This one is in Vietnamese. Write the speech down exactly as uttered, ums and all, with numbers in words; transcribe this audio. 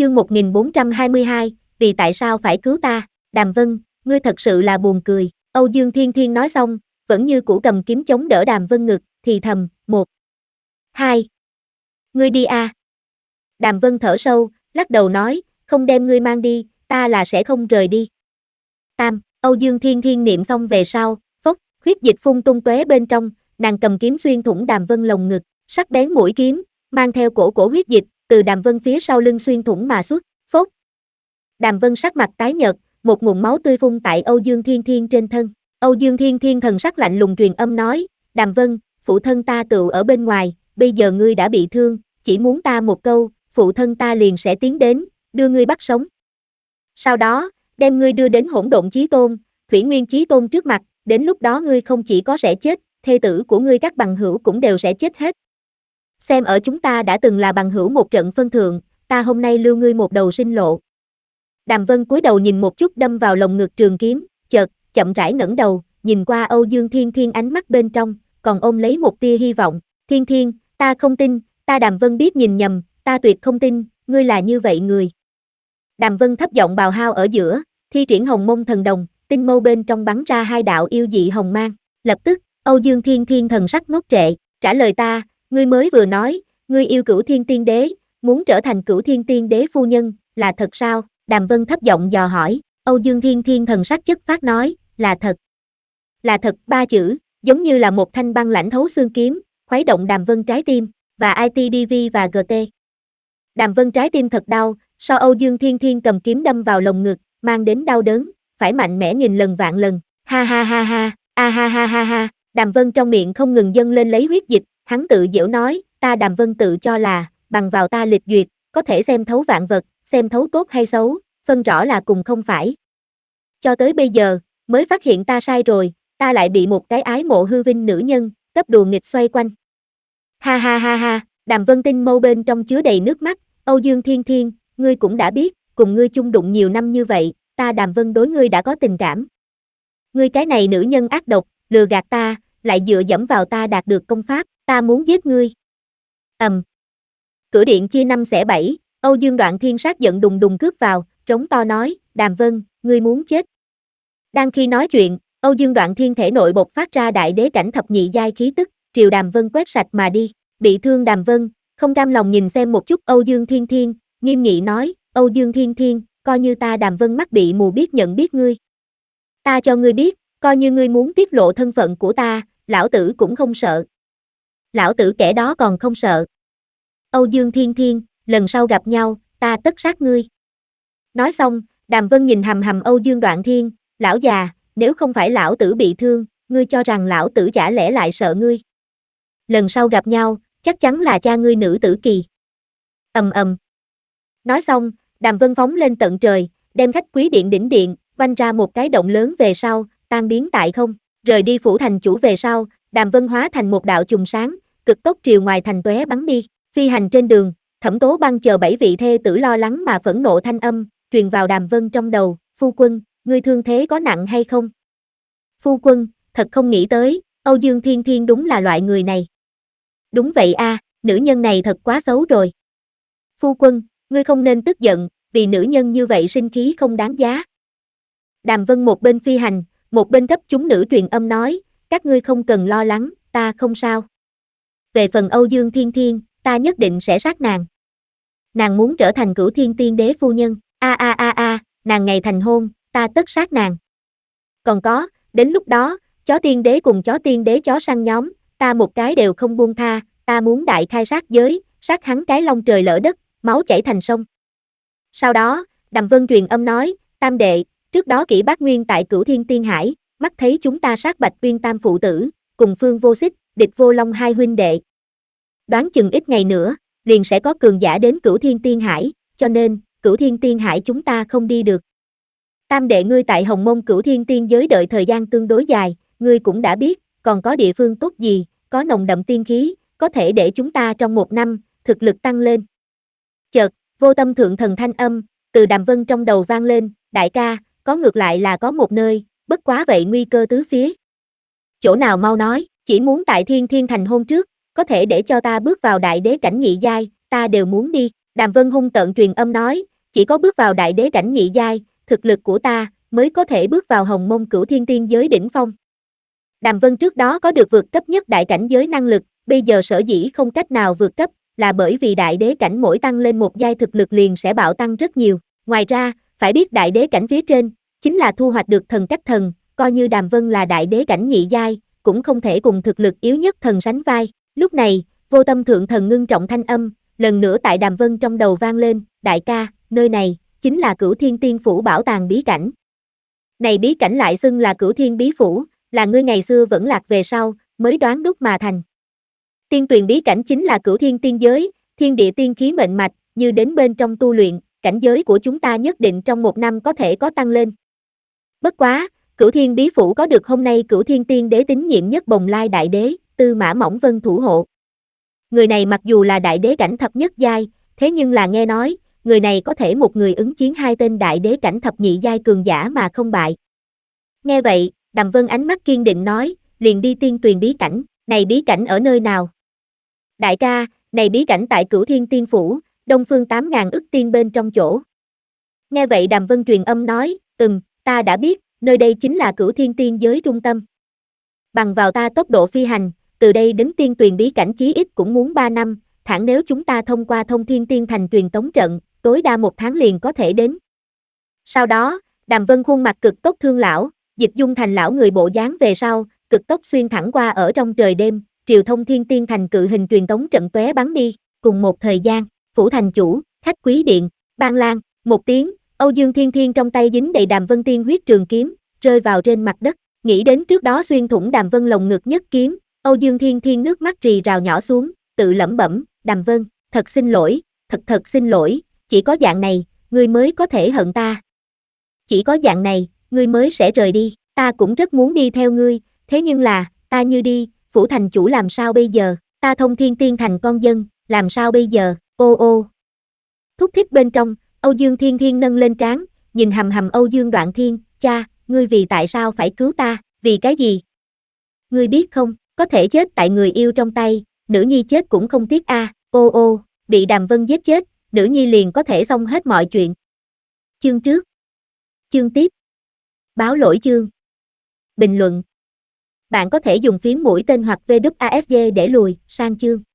Chương một nghìn bốn trăm hai mươi hai, vì tại sao phải cứu ta? Đàm Vân, ngươi thật sự là buồn cười. Âu Dương Thiên Thiên nói xong, vẫn như cũ cầm kiếm chống đỡ Đàm Vân ngực, thì thầm, một, hai, ngươi đi a. À. Đàm Vân thở sâu, lắc đầu nói, không đem ngươi mang đi, ta là sẽ không rời đi. Tam, Âu Dương Thiên Thiên niệm xong về sau, phốc, huyết dịch phun tung tóe bên trong, nàng cầm kiếm xuyên thủng Đàm Vân lồng ngực, sắc bén mũi kiếm, mang theo cổ cổ huyết dịch, từ Đàm Vân phía sau lưng xuyên thủng mà xuất, phốc. Đàm Vân sắc mặt tái nhợt, một nguồn máu tươi phun tại Âu Dương Thiên Thiên trên thân. Âu Dương Thiên Thiên thần sắc lạnh lùng truyền âm nói, Đàm Vân, phụ thân ta tựu ở bên ngoài, bây giờ ngươi đã bị thương, chỉ muốn ta một câu, phụ thân ta liền sẽ tiến đến, đưa ngươi bắt sống. Sau đó, đem ngươi đưa đến Hỗn Độn Chí Tôn, Thủy Nguyên Chí Tôn trước mặt, đến lúc đó ngươi không chỉ có sẽ chết, thê tử của ngươi các bằng hữu cũng đều sẽ chết hết. Xem ở chúng ta đã từng là bằng hữu một trận phân thượng, ta hôm nay lưu ngươi một đầu sinh lộ. Đàm Vân cúi đầu nhìn một chút đâm vào lồng ngực trường kiếm, chợt, chậm rãi ngẩng đầu, nhìn qua Âu Dương Thiên Thiên ánh mắt bên trong, còn ôm lấy một tia hy vọng, Thiên Thiên, ta không tin, ta Đàm Vân biết nhìn nhầm, ta tuyệt không tin, ngươi là như vậy người. Đàm Vân thấp giọng bào hao ở giữa, thi triển Hồng Mông Thần Đồng, tinh mâu bên trong bắn ra hai đạo yêu dị hồng mang, lập tức, Âu Dương Thiên Thiên thần sắc ngốc trệ, trả lời ta, ngươi mới vừa nói, ngươi yêu Cửu Thiên Tiên Đế, muốn trở thành Cửu Thiên Tiên Đế phu nhân, là thật sao? Đàm Vân thấp giọng dò hỏi, Âu Dương Thiên Thiên thần sắc chất phát nói, là thật. Là thật, ba chữ, giống như là một thanh băng lãnh thấu xương kiếm, khuấy động Đàm Vân trái tim, và i tê đê vê và giê tê. Đàm Vân trái tim thật đau, so Âu Dương Thiên Thiên cầm kiếm đâm vào lồng ngực, mang đến đau đớn, phải mạnh mẽ nghìn lần vạn lần, ha ha ha ha, a ha ha ha ha, Đàm Vân trong miệng không ngừng dâng lên lấy huyết dịch, hắn tự giễu nói, ta Đàm Vân tự cho là, bằng vào ta lịch duyệt, có thể xem thấu vạn vật, xem thấu tốt hay xấu, phân rõ là cùng không phải. Cho tới bây giờ, mới phát hiện ta sai rồi, ta lại bị một cái ái mộ hư vinh nữ nhân, cấp đùa nghịch xoay quanh. Ha ha ha ha, Đàm Vân tinh mâu bên trong chứa đầy nước mắt, Âu Dương Thiên Thiên, ngươi cũng đã biết, cùng ngươi chung đụng nhiều năm như vậy, ta Đàm Vân đối ngươi đã có tình cảm. Ngươi cái này nữ nhân ác độc, lừa gạt ta, lại dựa dẫm vào ta đạt được công pháp, ta muốn giết ngươi. Ầm. Um. Cửa điện chia năm xẻ bảy, Âu Dương Đoạn Thiên sát giận đùng đùng cướp vào, trống to nói, Đàm Vân, ngươi muốn chết. Đang khi nói chuyện, Âu Dương Đoạn Thiên thể nội bộc phát ra đại đế cảnh thập nhị giai khí tức, triều Đàm Vân quét sạch mà đi, bị thương Đàm Vân, không cam lòng nhìn xem một chút Âu Dương Thiên Thiên, nghiêm nghị nói, Âu Dương Thiên Thiên, coi như ta Đàm Vân mắt bị mù biết nhận biết ngươi. Ta cho ngươi biết, coi như ngươi muốn tiết lộ thân phận của ta, lão tử cũng không sợ. Lão tử kẻ đó còn không sợ. Âu Dương Thiên Thiên, lần sau gặp nhau, ta tất sát ngươi. Nói xong, Đàm Vân nhìn hầm hầm Âu Dương Đoạn Thiên, lão già, nếu không phải lão tử bị thương, ngươi cho rằng lão tử chả lẽ lại sợ ngươi. Lần sau gặp nhau, chắc chắn là cha ngươi nữ tử kỳ. Ầm ầm. Nói xong, Đàm Vân phóng lên tận trời, đem khách quý điện đỉnh điện, vanh ra một cái động lớn về sau, tan biến tại không, rời đi phủ thành chủ về sau, Đàm Vân hóa thành một đạo chùm sáng, cực tốc triều ngoài thành tóe bắn đi, phi hành trên đường, Thẩm Tố Băng chờ bảy vị thê tử lo lắng mà phẫn nộ thanh âm, truyền vào Đàm Vân trong đầu, phu quân, ngươi thương thế có nặng hay không? Phu quân, thật không nghĩ tới, Âu Dương Thiên Thiên đúng là loại người này. Đúng vậy a, à, nữ nhân này thật quá xấu rồi. Phu quân, ngươi không nên tức giận, vì nữ nhân như vậy sinh khí không đáng giá. Đàm Vân một bên phi hành, một bên cấp chúng nữ truyền âm nói, các ngươi không cần lo lắng, ta không sao. Về phần Âu Dương Thiên Thiên, ta nhất định sẽ sát nàng. Nàng muốn trở thành Cửu Thiên Tiên Đế phu nhân, a a a a, nàng ngày thành hôn, ta tất sát nàng. Còn có, đến lúc đó, chó tiên đế cùng chó tiên đế chó săn nhóm, ta một cái đều không buông tha, ta muốn đại khai sát giới, sát hắn cái long trời lỡ đất, máu chảy thành sông. Sau đó, Đàm Vân truyền âm nói, tam đệ, trước đó Kỷ Bát Nguyên tại Cửu Thiên Tiên Hải, mắt thấy chúng ta sát Bạch Uyên tam phụ tử, cùng Phương Vô Xích, Địch Vô Long hai huynh đệ. Đoán chừng ít ngày nữa, liền sẽ có cường giả đến Cửu Thiên Tiên Hải, cho nên, Cửu Thiên Tiên Hải chúng ta không đi được. Tam đệ ngươi tại Hồng Mông Cửu Thiên Tiên giới đợi thời gian tương đối dài, ngươi cũng đã biết, còn có địa phương tốt gì, có nồng đậm tiên khí, có thể để chúng ta trong một năm, thực lực tăng lên. Chợt, vô tâm thượng thần thanh âm, từ Đàm Vân trong đầu vang lên, đại ca, có ngược lại là có một nơi, bất quá vậy nguy cơ tứ phía. Chỗ nào mau nói, chỉ muốn tại Thiên Thiên thành hôn trước, có thể để cho ta bước vào đại đế cảnh nhị giai, ta đều muốn đi. Đàm Vân hung tợn truyền âm nói, Chỉ có bước vào đại đế cảnh nhị giai, thực lực của ta, mới có thể bước vào hồng môn cửu thiên tiên giới đỉnh phong. Đàm Vân trước đó có được vượt cấp nhất đại cảnh giới năng lực, bây giờ sở dĩ không cách nào vượt cấp, là bởi vì đại đế cảnh mỗi tăng lên một giai thực lực liền sẽ bạo tăng rất nhiều. Ngoài ra, phải biết đại đế cảnh phía trên, chính là thu hoạch được thần cách thần, coi như Đàm Vân là đại đế cảnh nhị giai, cũng không thể cùng thực lực yếu nhất thần sánh vai. Lúc này, Vô Tâm Thượng Thần ngưng trọng thanh âm, lần nữa tại Đàm Vân trong đầu vang lên, đại ca, nơi này, chính là Cửu Thiên Tiên Phủ bảo tàng bí cảnh. Này bí cảnh lại xưng là Cửu Thiên Bí Phủ, là ngươi ngày xưa vẫn lạc về sau, mới đoán đúc mà thành. Tiên tuyền bí cảnh chính là Cửu Thiên Tiên Giới, thiên địa tiên khí mệnh mạch, như đến bên trong tu luyện, cảnh giới của chúng ta nhất định trong một năm có thể có tăng lên. Bất quá, Cửu Thiên Bí Phủ có được hôm nay Cửu Thiên Tiên Đế tín nhiệm nhất Bồng Lai Đại Đế, Tư Mã Mỏng Vân thủ hộ. Người này mặc dù là đại đế cảnh thập nhất giai, thế nhưng là nghe nói, người này có thể một người ứng chiến hai tên đại đế cảnh thập nhị giai cường giả mà không bại. Nghe vậy, Đàm Vân ánh mắt kiên định nói, liền đi tiên tuyền bí cảnh, này bí cảnh ở nơi nào? Đại ca, này bí cảnh tại Cửu Thiên Tiên Phủ, đông phương tám ngàn ức tiên bên trong chỗ. Nghe vậy Đàm Vân truyền âm nói, ừm, ta đã biết, nơi đây chính là Cửu Thiên Tiên giới trung tâm. Bằng vào ta tốc độ phi hành, từ đây đến tiên tuyền bí cảnh chí ít cũng muốn ba năm, thẳng nếu chúng ta thông qua thông thiên tiên thành truyền tống trận, tối đa một tháng liền có thể đến. Sau đó, Đàm Vân khuôn mặt cực tốc thương lão, dịch dung thành lão người bộ dáng về sau, cực tốc xuyên thẳng qua ở trong trời đêm, triều thông thiên tiên thành cự hình truyền tống trận tóe bắn đi, cùng một thời gian, phủ thành chủ, khách quý điện, Ban Lan, một tiếng, Âu Dương Thiên Thiên trong tay dính đầy Đàm Vân tiên huyết trường kiếm, rơi vào trên mặt đất, nghĩ đến trước đó xuyên thủng Đàm Vân lồng ngực nhất kiếm, Âu Dương Thiên Thiên nước mắt rì rào nhỏ xuống, tự lẩm bẩm, Đàm Vân, thật xin lỗi, thật thật xin lỗi, chỉ có dạng này, ngươi mới có thể hận ta. Chỉ có dạng này, ngươi mới sẽ rời đi, ta cũng rất muốn đi theo ngươi, thế nhưng là, ta như đi, phủ thành chủ làm sao bây giờ, ta thông thiên tiên thành con dân, làm sao bây giờ, ô ô. Thúc thích bên trong, Âu Dương Thiên Thiên nâng lên trán, nhìn hầm hầm Âu Dương Đoạn Thiên, cha, ngươi vì tại sao phải cứu ta, vì cái gì? Ngươi biết không, có thể chết tại người yêu trong tay, nữ nhi chết cũng không tiếc a, à. Ô ô, bị Đàm Vân giết chết, nữ nhi liền có thể xong hết mọi chuyện. Chương trước. Chương tiếp. Báo lỗi chương. Bình luận. Bạn có thể dùng phím mũi tên hoặc vê kép a ét giê để lùi sang chương.